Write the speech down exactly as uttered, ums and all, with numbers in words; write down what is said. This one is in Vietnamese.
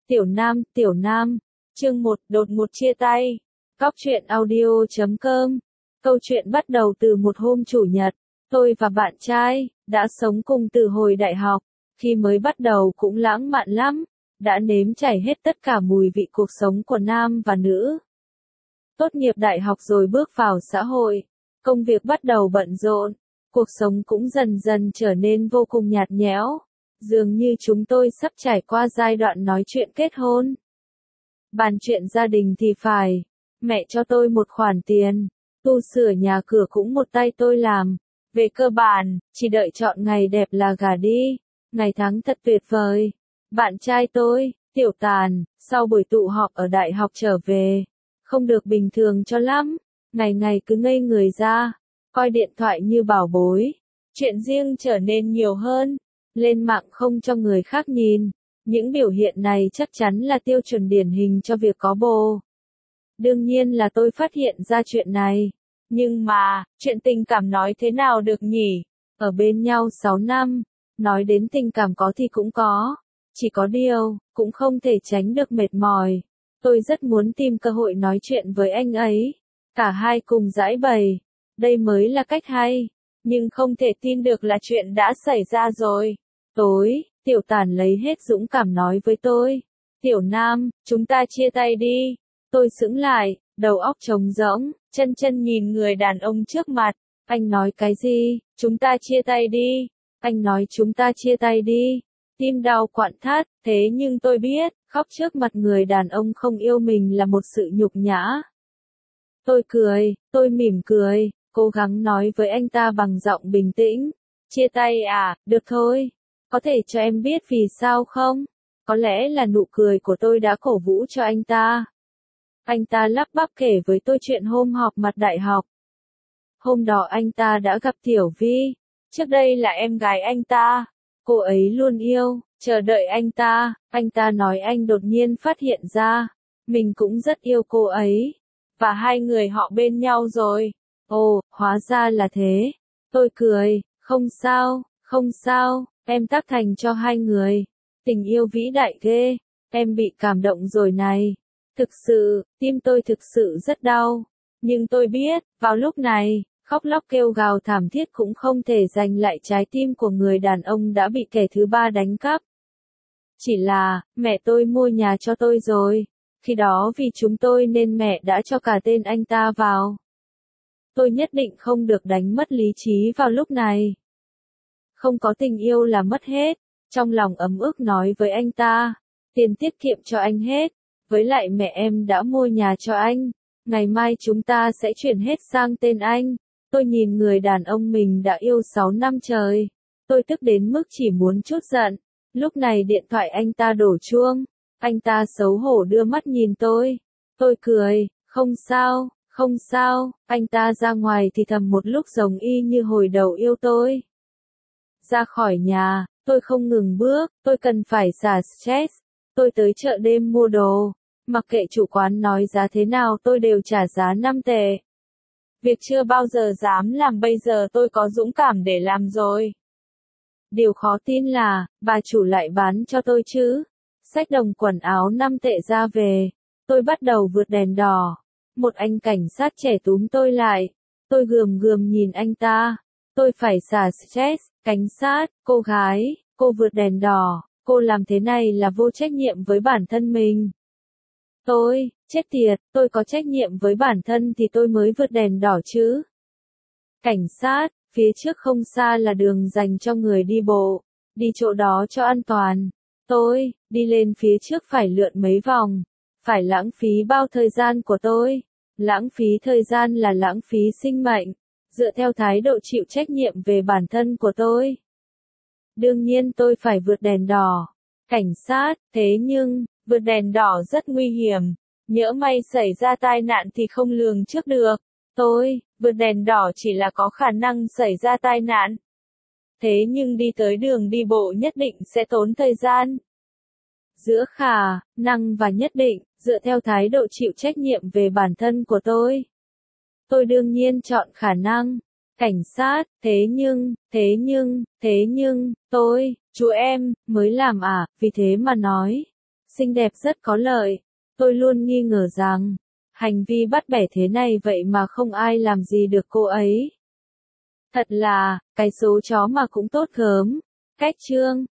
Tiểu Nam, Tiểu Nam, chương một, đột ngột chia tay. Cóc truyện audio chấm com. Câu chuyện bắt đầu từ một hôm chủ nhật, tôi và bạn trai đã sống cùng từ hồi đại học. Khi mới bắt đầu cũng lãng mạn lắm, đã nếm trải hết tất cả mùi vị cuộc sống của nam và nữ. Tốt nghiệp đại học rồi bước vào xã hội, công việc bắt đầu bận rộn, cuộc sống cũng dần dần trở nên vô cùng nhạt nhẽo. Dường như chúng tôi sắp trải qua giai đoạn nói chuyện kết hôn. Bàn chuyện gia đình thì phải, mẹ cho tôi một khoản tiền, tu sửa nhà cửa cũng một tay tôi làm. Về cơ bản, chỉ đợi chọn ngày đẹp là gả đi, ngày tháng thật tuyệt vời. Bạn trai tôi, Tiểu Tàn, sau buổi tụ họp ở đại học trở về, không được bình thường cho lắm, ngày ngày cứ ngây người ra, coi điện thoại như bảo bối. Chuyện riêng trở nên nhiều hơn, lên mạng không cho người khác nhìn. Những biểu hiện này chắc chắn là tiêu chuẩn điển hình cho việc có bồ. Đương nhiên là tôi phát hiện ra chuyện này. Nhưng mà, chuyện tình cảm nói thế nào được nhỉ? Ở bên nhau sáu năm, nói đến tình cảm có thì cũng có. Chỉ có điều, cũng không thể tránh được mệt mỏi. Tôi rất muốn tìm cơ hội nói chuyện với anh ấy. Cả hai cùng giải bày. Đây mới là cách hay. Nhưng không thể tin được là chuyện đã xảy ra rồi. Tối, Tiểu Tàn lấy hết dũng cảm nói với tôi. Tiểu Nam, chúng ta chia tay đi. Tôi sững lại, đầu óc trống rỗng, chân chân nhìn người đàn ông trước mặt. Anh nói cái gì? Chúng ta chia tay đi. Anh nói chúng ta chia tay đi. Tim đau quặn thắt, thế nhưng tôi biết, khóc trước mặt người đàn ông không yêu mình là một sự nhục nhã. Tôi cười, tôi mỉm cười, cố gắng nói với anh ta bằng giọng bình tĩnh. Chia tay à, được thôi. Có thể cho em biết vì sao không? Có lẽ là nụ cười của tôi đã cổ vũ cho anh ta. Anh ta lắp bắp kể với tôi chuyện hôm họp mặt đại học. Hôm đó anh ta đã gặp Tiểu Vi. Trước đây là em gái anh ta. Cô ấy luôn yêu, chờ đợi anh ta. Anh ta nói anh đột nhiên phát hiện ra. Mình cũng rất yêu cô ấy. Và hai người họ bên nhau rồi. Ồ, hóa ra là thế. Tôi cười, không sao, không sao. Em tác thành cho hai người. Tình yêu vĩ đại ghê. Em bị cảm động rồi này. Thực sự, tim tôi thực sự rất đau. Nhưng tôi biết, vào lúc này, khóc lóc kêu gào thảm thiết cũng không thể giành lại trái tim của người đàn ông đã bị kẻ thứ ba đánh cắp. Chỉ là, mẹ tôi mua nhà cho tôi rồi. Khi đó vì chúng tôi nên mẹ đã cho cả tên anh ta vào. Tôi nhất định không được đánh mất lý trí vào lúc này. Không có tình yêu là mất hết. Trong lòng ấm ức nói với anh ta. Tiền tiết kiệm cho anh hết. Với lại mẹ em đã mua nhà cho anh. Ngày mai chúng ta sẽ chuyển hết sang tên anh. Tôi nhìn người đàn ông mình đã yêu sáu năm trời. Tôi tức đến mức chỉ muốn trút giận. Lúc này điện thoại anh ta đổ chuông. Anh ta xấu hổ đưa mắt nhìn tôi. Tôi cười, không sao, không sao. Anh ta ra ngoài thì thầm một lúc giống y như hồi đầu yêu tôi. Ra khỏi nhà, tôi không ngừng bước, tôi cần phải xả stress. Tôi tới chợ đêm mua đồ. Mặc kệ chủ quán nói giá thế nào tôi đều trả giá năm tệ. Việc chưa bao giờ dám làm bây giờ tôi có dũng cảm để làm rồi. Điều khó tin là, bà chủ lại bán cho tôi chứ. Xách đồng quần áo năm tệ ra về. Tôi bắt đầu vượt đèn đỏ. Một anh cảnh sát trẻ túm tôi lại. Tôi gườm gườm nhìn anh ta. Tôi phải xả stress, cảnh sát, cô gái, cô vượt đèn đỏ. Cô làm thế này là vô trách nhiệm với bản thân mình. Tôi, chết tiệt, tôi có trách nhiệm với bản thân thì tôi mới vượt đèn đỏ chứ. Cảnh sát, phía trước không xa là đường dành cho người đi bộ, đi chỗ đó cho an toàn. Tôi, đi lên phía trước phải lượn mấy vòng, phải lãng phí bao thời gian của tôi. Lãng phí thời gian là lãng phí sinh mệnh, dựa theo thái độ chịu trách nhiệm về bản thân của tôi. Đương nhiên tôi phải vượt đèn đỏ. Cảnh sát, thế nhưng, vượt đèn đỏ rất nguy hiểm. Nhỡ may xảy ra tai nạn thì không lường trước được. Tôi, vượt đèn đỏ chỉ là có khả năng xảy ra tai nạn. Thế nhưng đi tới đường đi bộ nhất định sẽ tốn thời gian. Giữa khả năng và nhất định, dựa theo thái độ chịu trách nhiệm về bản thân của tôi. Tôi đương nhiên chọn khả năng. Cảnh sát, thế nhưng, thế nhưng, thế nhưng, tôi, chú em, mới làm à, vì thế mà nói. xinh đẹp rất có lợi. Tôi luôn nghi ngờ rằng, hành vi bắt bẻ thế này vậy mà không ai làm gì được cô ấy. Thật là, cái số chó mà cũng tốt gớm. Cách chương